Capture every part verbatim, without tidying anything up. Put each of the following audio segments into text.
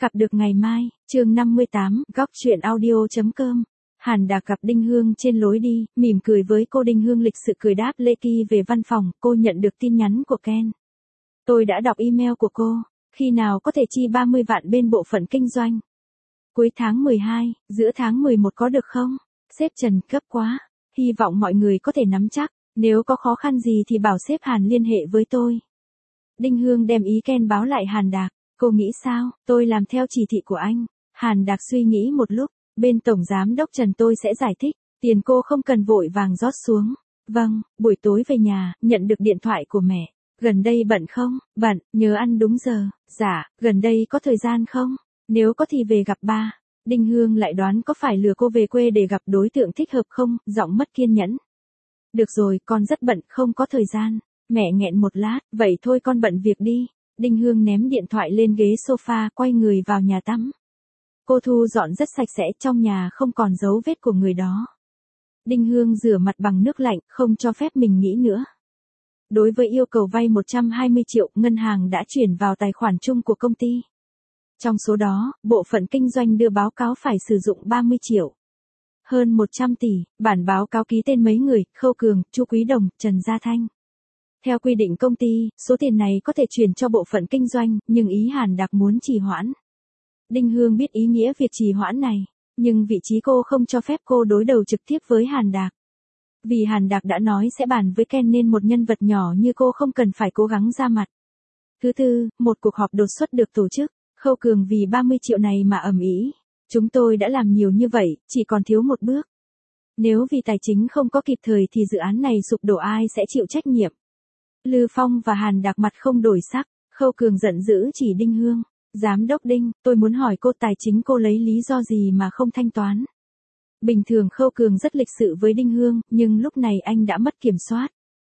Gặp được ngày mai, chương năm mươi tám, góc chuyện audio.com. Hàn Đạc gặp Đinh Hương trên lối đi, mỉm cười với cô. Đinh Hương lịch sự cười đáp lễ kỳ về văn phòng. Cô nhận được tin nhắn của Ken. Tôi đã đọc email của cô. Khi nào có thể chi ba mươi vạn bên bộ phận kinh doanh? Cuối tháng mười hai, giữa tháng mười một có được không? Sếp Trần, gấp quá. Hy vọng mọi người có thể nắm chắc. Nếu có khó khăn gì thì bảo sếp Hàn liên hệ với tôi. Đinh Hương đem ý Ken báo lại Hàn Đạc. Cô nghĩ sao? Tôi làm theo chỉ thị của anh. Hàn Đạc suy nghĩ một lúc. Bên Tổng Giám Đốc Trần tôi sẽ giải thích. Tiền cô không cần vội vàng rót xuống. Vâng, buổi tối về nhà, nhận được điện thoại của mẹ. Gần đây bận không? Bận, nhớ ăn đúng giờ. Dạ, gần đây có thời gian không? Nếu có thì về gặp ba. Đinh Hương lại đoán có phải lừa cô về quê để gặp đối tượng thích hợp không, giọng mất kiên nhẫn. Được rồi, con rất bận, không có thời gian. Mẹ nghẹn một lát, vậy thôi con bận việc đi. Đinh Hương ném điện thoại lên ghế sofa, quay người vào nhà tắm. Cô thu dọn rất sạch sẽ, trong nhà không còn dấu vết của người đó. Đinh Hương rửa mặt bằng nước lạnh, không cho phép mình nghĩ nữa. Đối với yêu cầu vay một trăm hai mươi triệu, ngân hàng đã chuyển vào tài khoản chung của công ty. Trong số đó, bộ phận kinh doanh đưa báo cáo phải sử dụng ba mươi triệu. Hơn một trăm tỷ, bản báo cáo ký tên mấy người, Khâu Cường, Chu Quý Đồng, Trần Gia Thanh. Theo quy định công ty, số tiền này có thể chuyển cho bộ phận kinh doanh, nhưng ý Hàn Đạc muốn trì hoãn. Đinh Hương biết ý nghĩa việc trì hoãn này, nhưng vị trí cô không cho phép cô đối đầu trực tiếp với Hàn Đạc. Vì Hàn Đạc đã nói sẽ bàn với Ken nên một nhân vật nhỏ như cô không cần phải cố gắng ra mặt. Thứ tư, một cuộc họp đột xuất được tổ chức. Khâu Cường vì ba mươi triệu này mà ầm ĩ. Chúng tôi đã làm nhiều như vậy, chỉ còn thiếu một bước. Nếu vì tài chính không có kịp thời thì dự án này sụp đổ ai sẽ chịu trách nhiệm? Lư Phong và Hàn Đạc mặt không đổi sắc. Khâu Cường giận dữ chỉ Đinh Hương. Giám đốc Đinh, tôi muốn hỏi cô tài chính cô lấy lý do gì mà không thanh toán? Bình thường Khâu Cường rất lịch sự với Đinh Hương, nhưng lúc này anh đã mất kiểm soát.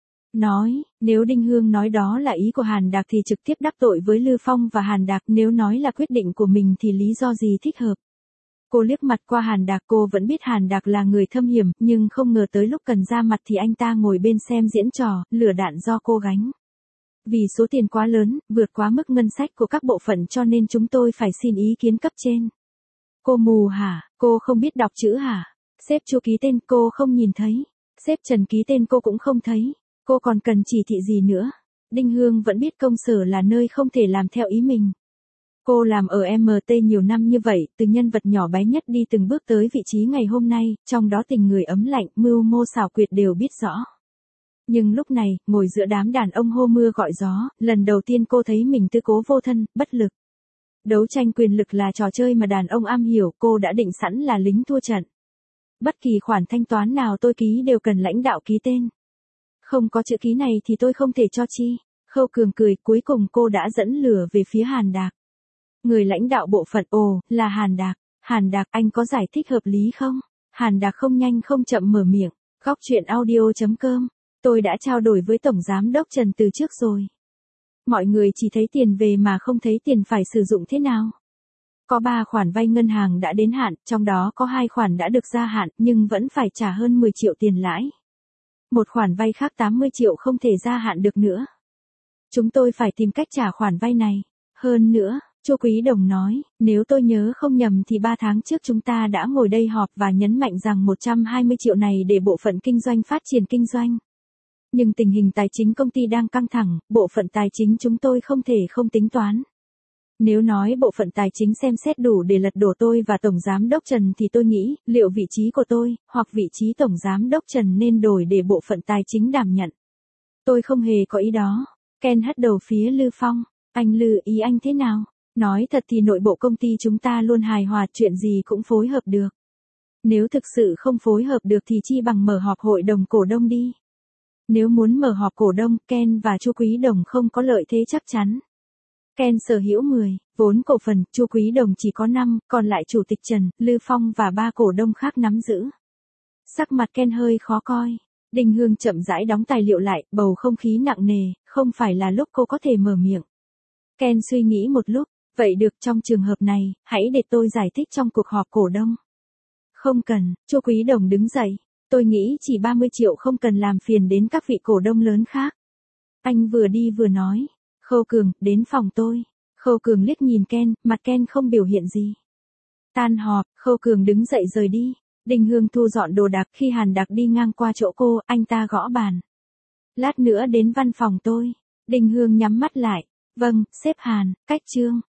Nói, nếu Đinh Hương nói đó là ý của Hàn Đạc thì trực tiếp đắc tội với Lư Phong và Hàn Đạc, nếu nói là quyết định của mình thì lý do gì thích hợp? Cô liếc mặt qua Hàn Đạc, cô vẫn biết Hàn Đạc là người thâm hiểm, nhưng không ngờ tới lúc cần ra mặt thì anh ta ngồi bên xem diễn trò, lửa đạn do cô gánh. Vì số tiền quá lớn, vượt quá mức ngân sách của các bộ phận cho nên chúng tôi phải xin ý kiến cấp trên. Cô mù hả? Cô không biết đọc chữ hả? Sếp Chu ký tên cô không nhìn thấy. Sếp Trần ký tên cô cũng không thấy. Cô còn cần chỉ thị gì nữa? Đinh Hương vẫn biết công sở là nơi không thể làm theo ý mình. Cô làm ở em tê nhiều năm như vậy, từ nhân vật nhỏ bé nhất đi từng bước tới vị trí ngày hôm nay, trong đó tình người ấm lạnh, mưu mô xảo quyệt đều biết rõ. Nhưng lúc này, ngồi giữa đám đàn ông hô mưa gọi gió, lần đầu tiên cô thấy mình tư cố vô thân, bất lực. Đấu tranh quyền lực là trò chơi mà đàn ông am hiểu, cô đã định sẵn là lính thua trận. Bất kỳ khoản thanh toán nào tôi ký đều cần lãnh đạo ký tên. Không có chữ ký này thì tôi không thể cho chi. Khâu Cường cười, cuối cùng cô đã dẫn lửa về phía Hàn Đạc. Người lãnh đạo bộ phận, ồ, là Hàn Đạc. Hàn Đạc, anh có giải thích hợp lý không? Hàn Đạc không nhanh không chậm mở miệng. Góc chuyện audio.com. Tôi đã trao đổi với Tổng Giám Đốc Trần từ trước rồi. Mọi người chỉ thấy tiền về mà không thấy tiền phải sử dụng thế nào. Có ba khoản vay ngân hàng đã đến hạn, trong đó có hai khoản đã được gia hạn nhưng vẫn phải trả hơn mười triệu tiền lãi. Một khoản vay khác tám mươi triệu không thể gia hạn được nữa. Chúng tôi phải tìm cách trả khoản vay này. Hơn nữa, Chu Quý Đồng nói, nếu tôi nhớ không nhầm thì ba tháng trước chúng ta đã ngồi đây họp và nhấn mạnh rằng một trăm hai mươi triệu này để bộ phận kinh doanh phát triển kinh doanh. Nhưng tình hình tài chính công ty đang căng thẳng, bộ phận tài chính chúng tôi không thể không tính toán. Nếu nói bộ phận tài chính xem xét đủ để lật đổ tôi và Tổng Giám Đốc Trần thì tôi nghĩ, liệu vị trí của tôi, hoặc vị trí Tổng Giám Đốc Trần nên đổi để bộ phận tài chính đảm nhận. Tôi không hề có ý đó. Ken hất đầu phía Lư Phong. Anh Lư, ý anh thế nào? Nói thật thì nội bộ công ty chúng ta luôn hài hòa, chuyện gì cũng phối hợp được. Nếu thực sự không phối hợp được thì chi bằng mở họp hội đồng cổ đông đi. Nếu muốn mở họp cổ đông, Ken và Chu Quý Đồng không có lợi thế chắc chắn. Ken sở hữu mười, vốn cổ phần, Chu Quý Đồng chỉ có năm, còn lại Chủ tịch Trần, Lư Phong và ba cổ đông khác nắm giữ. Sắc mặt Ken hơi khó coi. Đinh Hương chậm rãi đóng tài liệu lại, bầu không khí nặng nề, không phải là lúc cô có thể mở miệng. Ken suy nghĩ một lúc, vậy được, trong trường hợp này, hãy để tôi giải thích trong cuộc họp cổ đông. Không cần, Chu Quý Đồng đứng dậy. Tôi nghĩ chỉ ba mươi triệu không cần làm phiền đến các vị cổ đông lớn khác. Anh vừa đi vừa nói. Khâu Cường, đến phòng tôi. Khâu Cường liếc nhìn Ken, mặt Ken không biểu hiện gì. Tan họp, Khâu Cường đứng dậy rời đi. Đinh Hương thu dọn đồ đạc, khi Hàn Đặc đi ngang qua chỗ cô, anh ta gõ bàn. Lát nữa đến văn phòng tôi. Đinh Hương nhắm mắt lại. Vâng, sếp Hàn, cách chương.